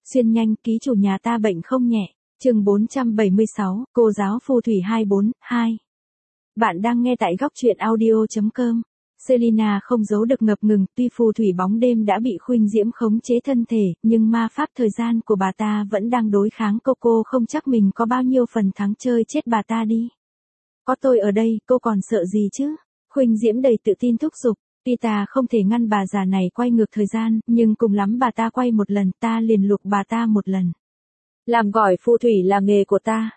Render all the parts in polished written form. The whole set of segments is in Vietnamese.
Xuyên nhanh, ký chủ nhà ta bệnh không nhẹ. Chương 476, cô giáo phù thủy 242. Bạn đang nghe tại góc truyện audio.com. Selina không giấu được ngập ngừng, tuy phù thủy bóng đêm đã bị Khuynh Diễm khống chế thân thể, nhưng ma pháp thời gian của bà ta vẫn đang đối kháng cô không chắc mình có bao nhiêu phần thắng, chơi chết bà ta đi. Có tôi ở đây, cô còn sợ gì chứ? Khuynh Diễm đầy tự tin thúc giục. Tuy ta không thể ngăn bà già này quay ngược thời gian, nhưng cùng lắm bà ta quay một lần, ta liền lục bà ta một lần. Làm gỏi phù thủy là nghề của ta.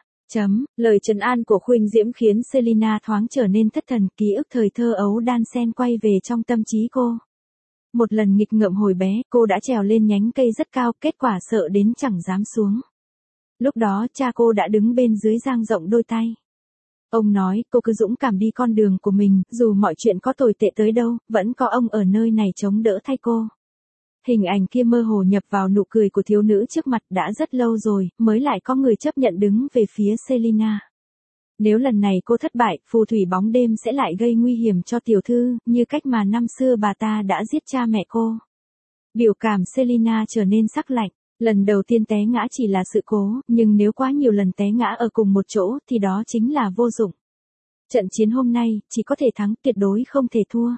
Lời trấn an của Khuynh Diễm khiến Selina thoáng trở nên thất thần, ký ức thời thơ ấu đan xen quay về trong tâm trí cô. Một lần nghịch ngợm hồi bé, cô đã trèo lên nhánh cây rất cao, kết quả sợ đến chẳng dám xuống. Lúc đó cha cô đã đứng bên dưới dang rộng đôi tay. Ông nói, cô cứ dũng cảm đi con đường của mình, dù mọi chuyện có tồi tệ tới đâu, vẫn có ông ở nơi này chống đỡ thay cô. Hình ảnh kia mơ hồ nhập vào nụ cười của thiếu nữ trước mặt, đã rất lâu rồi, mới lại có người chấp nhận đứng về phía Selina. Nếu lần này cô thất bại, phù thủy bóng đêm sẽ lại gây nguy hiểm cho tiểu thư, như cách mà năm xưa bà ta đã giết cha mẹ cô. Biểu cảm Selina trở nên sắc lạnh. Lần đầu tiên té ngã chỉ là sự cố, nhưng nếu quá nhiều lần té ngã ở cùng một chỗ thì đó chính là vô dụng. Trận chiến hôm nay, chỉ có thể thắng, tuyệt đối không thể thua.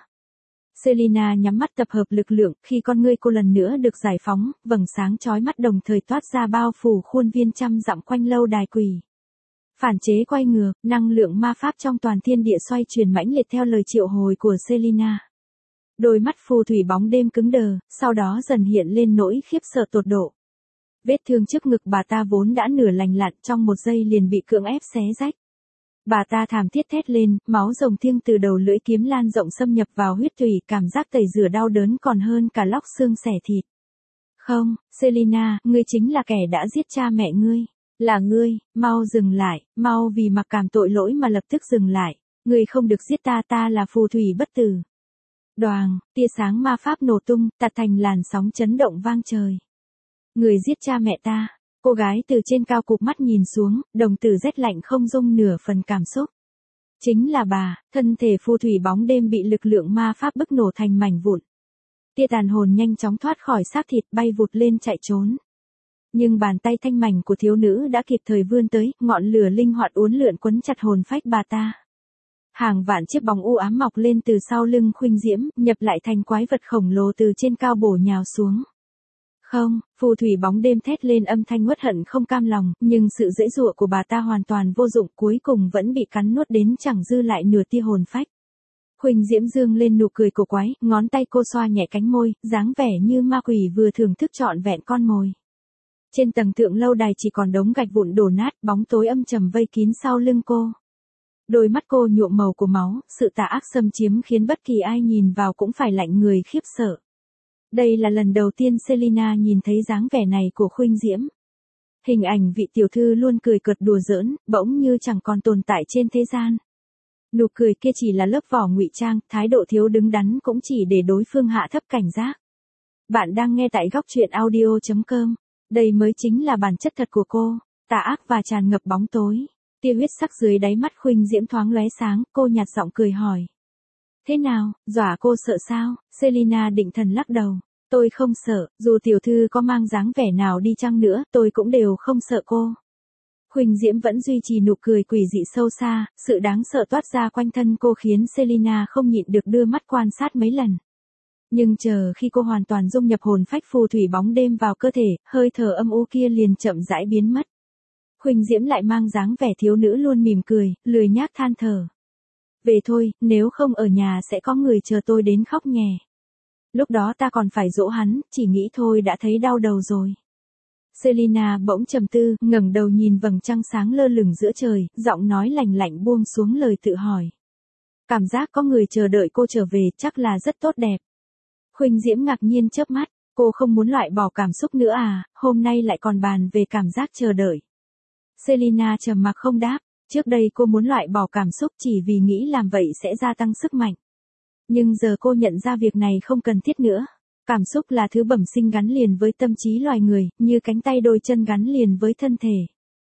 Selina nhắm mắt tập hợp lực lượng, khi con ngươi cô lần nữa được giải phóng, vầng sáng chói mắt đồng thời toát ra bao phủ khuôn viên trăm dặm quanh lâu đài quỷ. Phản chế quay ngược, năng lượng ma pháp trong toàn thiên địa xoay chuyển mãnh liệt theo lời triệu hồi của Selina. Đôi mắt phù thủy bóng đêm cứng đờ, sau đó dần hiện lên nỗi khiếp sợ tột độ. Vết thương trước ngực bà ta vốn đã nửa lành lặn, trong một giây liền bị cưỡng ép xé rách. Bà ta thảm thiết thét lên, máu rồng thiêng từ đầu lưỡi kiếm lan rộng xâm nhập vào huyết thủy, cảm giác tẩy rửa đau đớn còn hơn cả lóc xương xẻ thịt. Không, Selina, ngươi chính là kẻ đã giết cha mẹ ngươi. Là ngươi, mau dừng lại, mau vì mặc cảm tội lỗi mà lập tức dừng lại. Ngươi không được giết ta, ta là phù thủy bất tử. Đoàng, tia sáng ma pháp nổ tung, tạt thành làn sóng chấn động vang trời. Người giết cha mẹ ta. Cô gái từ trên cao cụp mắt nhìn xuống, đồng tử rét lạnh không dung nửa phần cảm xúc. Chính là bà, thân thể phù thủy bóng đêm bị lực lượng ma pháp bức nổ thành mảnh vụn. Tia tàn hồn nhanh chóng thoát khỏi xác thịt, bay vụt lên chạy trốn. Nhưng bàn tay thanh mảnh của thiếu nữ đã kịp thời vươn tới, ngọn lửa linh hoạt uốn lượn quấn chặt hồn phách bà ta. Hàng vạn chiếc bóng u ám mọc lên từ sau lưng Khuynh Diễm, nhập lại thành quái vật khổng lồ từ trên cao bổ nhào xuống. Không, phù thủy bóng đêm thét lên âm thanh uất hận không cam lòng, nhưng sự giãy giụa của bà ta hoàn toàn vô dụng, cuối cùng vẫn bị cắn nuốt đến chẳng dư lại nửa tia hồn phách. Khuynh Diễm dương lên nụ cười cổ quái, ngón tay cô xoa nhẹ cánh môi, dáng vẻ như ma quỷ vừa thưởng thức trọn vẹn con mồi. Trên tầng thượng lâu đài chỉ còn đống gạch vụn đổ nát, bóng tối âm trầm vây kín sau lưng cô. Đôi mắt cô nhuộm màu của máu, sự tà ác xâm chiếm khiến bất kỳ ai nhìn vào cũng phải lạnh người khiếp sợ. Đây là lần đầu tiên Selina nhìn thấy dáng vẻ này của Khuynh Diễm. Hình ảnh vị tiểu thư luôn cười cợt đùa giỡn, bỗng như chẳng còn tồn tại trên thế gian. Nụ cười kia chỉ là lớp vỏ ngụy trang, thái độ thiếu đứng đắn cũng chỉ để đối phương hạ thấp cảnh giác. Bạn đang nghe tại góc truyện audio.com. Đây mới chính là bản chất thật của cô, tà ác và tràn ngập bóng tối. Tia huyết sắc dưới đáy mắt Khuynh Diễm thoáng lóe sáng, cô nhạt giọng cười hỏi. Thế nào, dọa cô sợ sao? Selina định thần lắc đầu. Tôi không sợ, dù tiểu thư có mang dáng vẻ nào đi chăng nữa, tôi cũng đều không sợ cô. Khuynh Diễm vẫn duy trì nụ cười quỷ dị sâu xa, sự đáng sợ toát ra quanh thân cô khiến Selina không nhịn được đưa mắt quan sát mấy lần. Nhưng chờ khi cô hoàn toàn dung nhập hồn phách phù thủy bóng đêm vào cơ thể, hơi thở âm u kia liền chậm rãi biến mất. Khuynh Diễm lại mang dáng vẻ thiếu nữ luôn mỉm cười, lười nhác than thở. Về thôi, nếu không ở nhà sẽ có người chờ tôi đến khóc nhè. Lúc đó ta còn phải dỗ hắn, chỉ nghĩ thôi đã thấy đau đầu rồi. Selina bỗng trầm tư, ngẩng đầu nhìn vầng trăng sáng lơ lửng giữa trời, giọng nói lạnh lạnh buông xuống lời tự hỏi. Cảm giác có người chờ đợi cô trở về chắc là rất tốt đẹp. Khuynh Diễm ngạc nhiên chớp mắt, cô không muốn loại bỏ cảm xúc nữa à, hôm nay lại còn bàn về cảm giác chờ đợi. Selina trầm mặc không đáp, trước đây cô muốn loại bỏ cảm xúc chỉ vì nghĩ làm vậy sẽ gia tăng sức mạnh. Nhưng giờ cô nhận ra việc này không cần thiết nữa. Cảm xúc là thứ bẩm sinh gắn liền với tâm trí loài người, như cánh tay đôi chân gắn liền với thân thể.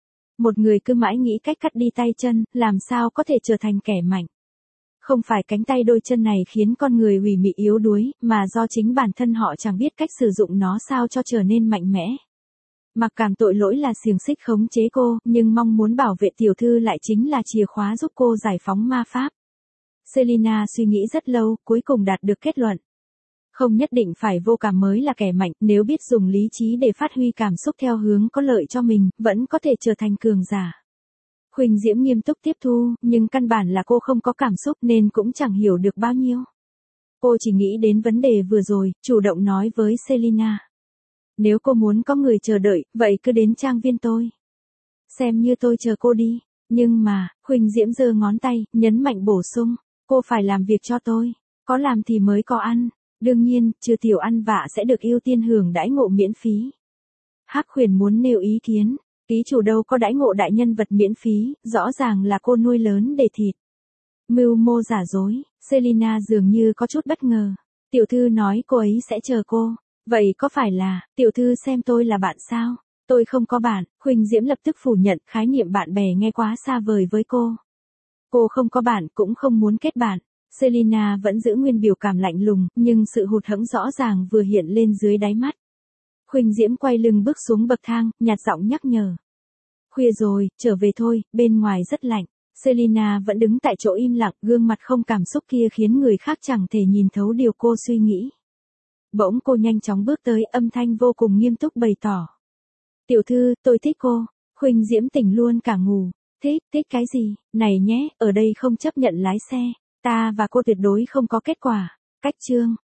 Một người cứ mãi nghĩ cách cắt đi tay chân, làm sao có thể trở thành kẻ mạnh. Không phải cánh tay đôi chân này khiến con người ủy mị yếu đuối, mà do chính bản thân họ chẳng biết cách sử dụng nó sao cho trở nên mạnh mẽ. Mặc cảm tội lỗi là xiềng xích khống chế cô, nhưng mong muốn bảo vệ tiểu thư lại chính là chìa khóa giúp cô giải phóng ma pháp. Selina suy nghĩ rất lâu, cuối cùng đạt được kết luận. Không nhất định phải vô cảm mới là kẻ mạnh, nếu biết dùng lý trí để phát huy cảm xúc theo hướng có lợi cho mình, vẫn có thể trở thành cường giả. Khuynh Diễm nghiêm túc tiếp thu, nhưng căn bản là cô không có cảm xúc nên cũng chẳng hiểu được bao nhiêu. Cô chỉ nghĩ đến vấn đề vừa rồi, chủ động nói với Selina. Nếu cô muốn có người chờ đợi, vậy cứ đến trang viên tôi. Xem như tôi chờ cô đi. Nhưng mà, Khuynh Diễm giơ ngón tay, nhấn mạnh bổ sung. Cô phải làm việc cho tôi. Có làm thì mới có ăn. Đương nhiên, trừ tiểu ăn vạ sẽ được ưu tiên hưởng đãi ngộ miễn phí. Hắc Huyền muốn nêu ý kiến. Ký chủ đâu có đãi ngộ đại nhân vật miễn phí, rõ ràng là cô nuôi lớn để thịt. Mưu mô giả dối, Selina dường như có chút bất ngờ. Tiểu thư nói cô ấy sẽ chờ cô. Vậy có phải là, tiểu thư xem tôi là bạn sao? Tôi không có bạn, Khuynh Diễm lập tức phủ nhận, khái niệm bạn bè nghe quá xa vời với cô. Cô không có bạn cũng không muốn kết bạn. Selina vẫn giữ nguyên biểu cảm lạnh lùng, nhưng sự hụt hẫng rõ ràng vừa hiện lên dưới đáy mắt. Khuynh Diễm quay lưng bước xuống bậc thang, nhạt giọng nhắc nhở. Khuya rồi, trở về thôi, bên ngoài rất lạnh. Selina vẫn đứng tại chỗ im lặng, gương mặt không cảm xúc kia khiến người khác chẳng thể nhìn thấu điều cô suy nghĩ. Bỗng cô nhanh chóng bước tới, âm thanh vô cùng nghiêm túc bày tỏ. Tiểu thư, tôi thích cô. Khuynh Diễm tỉnh luôn cả ngủ. Thích cái gì? Này nhé, ở đây không chấp nhận lái xe. Ta và cô tuyệt đối không có kết quả. Cách chương.